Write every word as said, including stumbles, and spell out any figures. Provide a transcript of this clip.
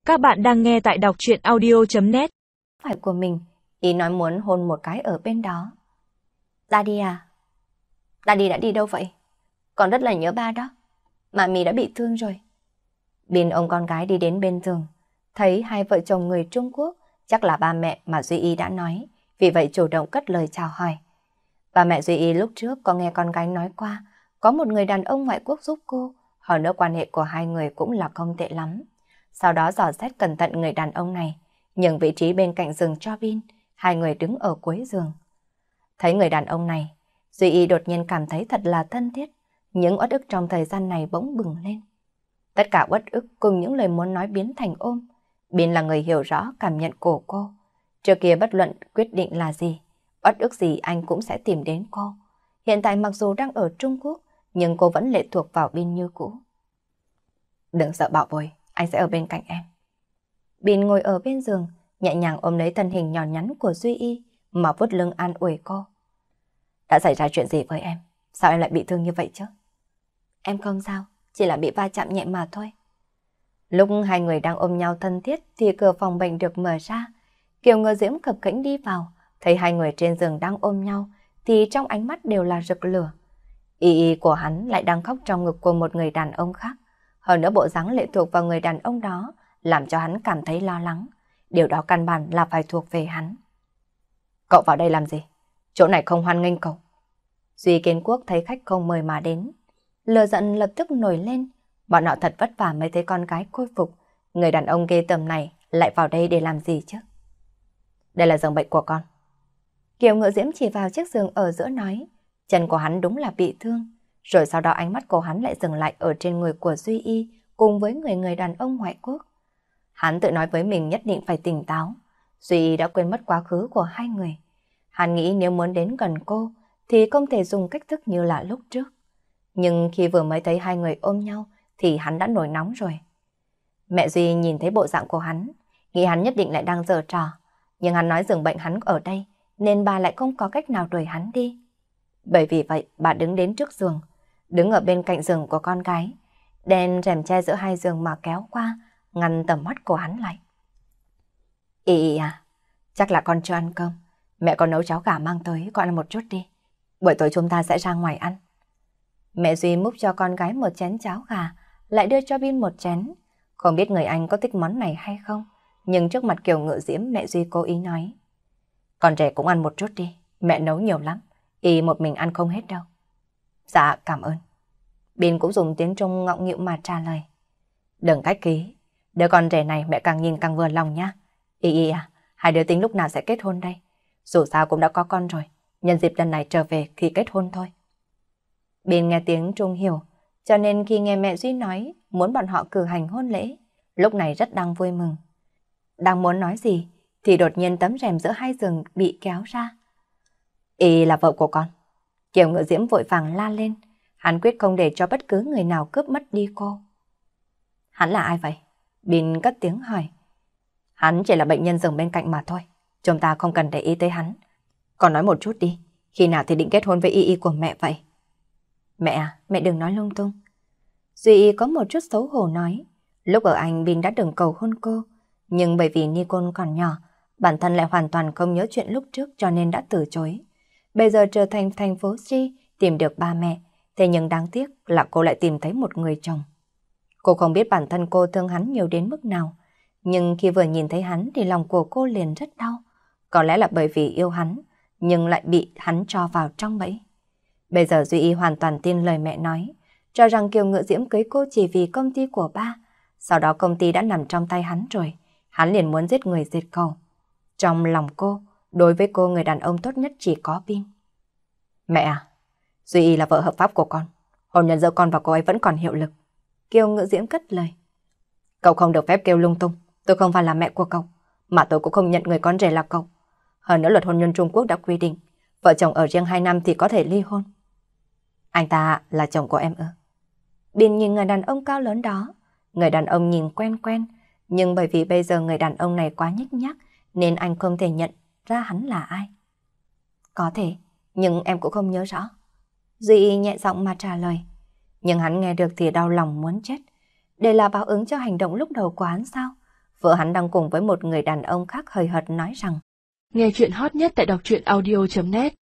Các bạn đang nghe tại đọc truyện audio chấm net. Phải của mình, ý nói muốn hôn một cái ở bên đó. Daddy à? Daddy đã đi đâu vậy? Con rất là nhớ ba đó. Mami đã bị thương rồi. Bin ông con gái đi đến bên giường, thấy hai vợ chồng người Trung Quốc, chắc là ba mẹ mà Duy Y đã nói, vì vậy chủ động cất lời chào hỏi. Ba mẹ Duy Y lúc trước có nghe con gái nói qua, có một người đàn ông ngoại quốc giúp cô, hơn nữa quan hệ của hai người cũng là không tệ lắm. Sau đó dò xét cẩn thận người đàn ông này, nhường vị trí bên cạnh giường cho Bin, hai người đứng ở cuối giường. Thấy người đàn ông này, Duy Y đột nhiên cảm thấy thật là thân thiết, những uất ức trong thời gian này bỗng bừng lên. Tất cả uất ức cùng những lời muốn nói biến thành ôm. Bin là người hiểu rõ cảm nhận của cô. Trước kia bất luận quyết định là gì, uất ức gì anh cũng sẽ tìm đến cô. Hiện tại mặc dù đang ở Trung Quốc, nhưng cô vẫn lệ thuộc vào Bin như cũ. Đừng sợ bảo bối, anh sẽ ở bên cạnh em. Bin ngồi ở bên giường, nhẹ nhàng ôm lấy thân hình nhỏ nhắn của Duy Y, mà vuốt lưng an ủi cô. Đã xảy ra chuyện gì với em? Sao em lại bị thương như vậy chứ? Em không sao, chỉ là bị va chạm nhẹ mà thôi. Lúc hai người đang ôm nhau thân thiết thì cửa phòng bệnh được mở ra. Kiều Ngơ Diễm khập khiễng đi vào, thấy hai người trên giường đang ôm nhau thì trong ánh mắt đều là rực lửa. Y Y của hắn lại đang khóc trong ngực của một người đàn ông khác. Hơn nữa bộ dáng lệ thuộc vào người đàn ông đó làm cho hắn cảm thấy lo lắng. Điều đó căn bản là phải thuộc về hắn. Cậu vào đây làm gì? Chỗ này không hoan nghênh cậu. Duy Kiến Quốc thấy khách không mời mà đến, lửa giận lập tức nổi lên. Bọn họ thật vất vả mới thấy con gái khôi phục, người đàn ông ghê tởm này lại vào đây để làm gì chứ? Đây là giường bệnh của con. Kiều Ngự Diễm chỉ vào chiếc giường ở giữa nói, chân của hắn đúng là bị thương. Rồi sau đó ánh mắt của hắn lại dừng lại ở trên người của Duy Y cùng với người người đàn ông ngoại quốc. Hắn tự nói với mình nhất định phải tỉnh táo. Duy Y đã quên mất quá khứ của hai người. Hắn nghĩ nếu muốn đến gần cô thì không thể dùng cách thức như là lúc trước. Nhưng khi vừa mới thấy hai người ôm nhau thì hắn đã nổi nóng rồi. Mẹ Duy nhìn thấy bộ dạng của hắn, nghĩ hắn nhất định lại đang giở trò. Nhưng hắn nói giường bệnh hắn ở đây nên bà lại không có cách nào đuổi hắn đi. Bởi vì vậy bà đứng đến trước giường, đứng ở bên cạnh giường của con gái, đèn rèm che giữa hai giường mà kéo qua, ngăn tầm mắt của hắn lại. Ý ý à, chắc là con chưa ăn cơm. Mẹ con nấu cháo gà mang tới, con ăn một chút đi. Buổi tối chúng ta sẽ ra ngoài ăn. Mẹ Duy múc cho con gái một chén cháo gà, lại đưa cho Bin một chén. Không biết người anh có thích món này hay không, nhưng trước mặt Kiều Ngự Diễm mẹ Duy cố ý nói. Con trẻ cũng ăn một chút đi, mẹ nấu nhiều lắm, y một mình ăn không hết đâu. Dạ, cảm ơn. Bin cũng dùng tiếng Trung ngọng nghịu mà trả lời. Đừng khách khí, đứa con trẻ này mẹ càng nhìn càng vừa lòng nha. Y y à, hai đứa tính lúc nào sẽ kết hôn đây? Dù sao cũng đã có con rồi, nhân dịp lần này trở về khi kết hôn thôi. Bin nghe tiếng Trung hiểu, cho nên khi nghe mẹ Duy nói muốn bọn họ cử hành hôn lễ, lúc này rất đang vui mừng. Đang muốn nói gì thì đột nhiên tấm rèm giữa hai giường bị kéo ra. Y là vợ của con. Kiều Ngự Diễm vội vàng la lên, hắn quyết không để cho bất cứ người nào cướp mất đi cô. Hắn là ai vậy? Bin cất tiếng hỏi. Hắn chỉ là bệnh nhân giường bên cạnh mà thôi, chúng ta không cần để ý tới hắn. Còn nói một chút đi, khi nào thì định kết hôn với Y Y của mẹ vậy? Mẹ à, mẹ đừng nói lung tung. Duy Y có một chút xấu hổ nói. Lúc ở Anh, Bin đã từng cầu hôn cô, nhưng bởi vì Nicole còn nhỏ, bản thân lại hoàn toàn không nhớ chuyện lúc trước cho nên đã từ chối. Bây giờ trở thành thành phố C, tìm được ba mẹ, thế nhưng đáng tiếc là cô lại tìm thấy một người chồng. Cô không biết bản thân cô thương hắn nhiều đến mức nào, nhưng khi vừa nhìn thấy hắn thì lòng của cô liền rất đau. Có lẽ là bởi vì yêu hắn, nhưng lại bị hắn cho vào trong bẫy. Bây giờ Duy Y hoàn toàn tin lời mẹ nói, cho rằng Kiều Ngự Diễm cưới cô chỉ vì công ty của ba. Sau đó công ty đã nằm trong tay hắn rồi, hắn liền muốn giết người diệt khẩu. Trong lòng cô, đối với cô người đàn ông tốt nhất chỉ có Bin. Mẹ à, Duy Y là vợ hợp pháp của con, hôn nhân giữa con và cô ấy vẫn còn hiệu lực. Kiều Ngự Diễm cất lời. Cậu không được phép kêu lung tung, tôi không phải là mẹ của cậu, mà tôi cũng không nhận người con rể là cậu. Hơn nữa luật hôn nhân Trung Quốc đã quy định, vợ chồng ở riêng hai năm thì có thể ly hôn. Anh ta là chồng của em ư? Bin nhìn người đàn ông cao lớn đó, người đàn ông nhìn quen quen, nhưng bởi vì bây giờ người đàn ông này quá nhếch nhác, nên anh không thể nhận ra hắn là ai. Có thể, nhưng em cũng không nhớ rõ. Duy nhẹ giọng mà trả lời. Nhưng hắn nghe được thì đau lòng muốn chết. Đây là báo ứng cho hành động lúc đầu của hắn sao? vợ hắn đang cùng với một người đàn ông khác hời hợt nói rằng nghe chuyện hot nhất tại đọc truyện audio chấm net.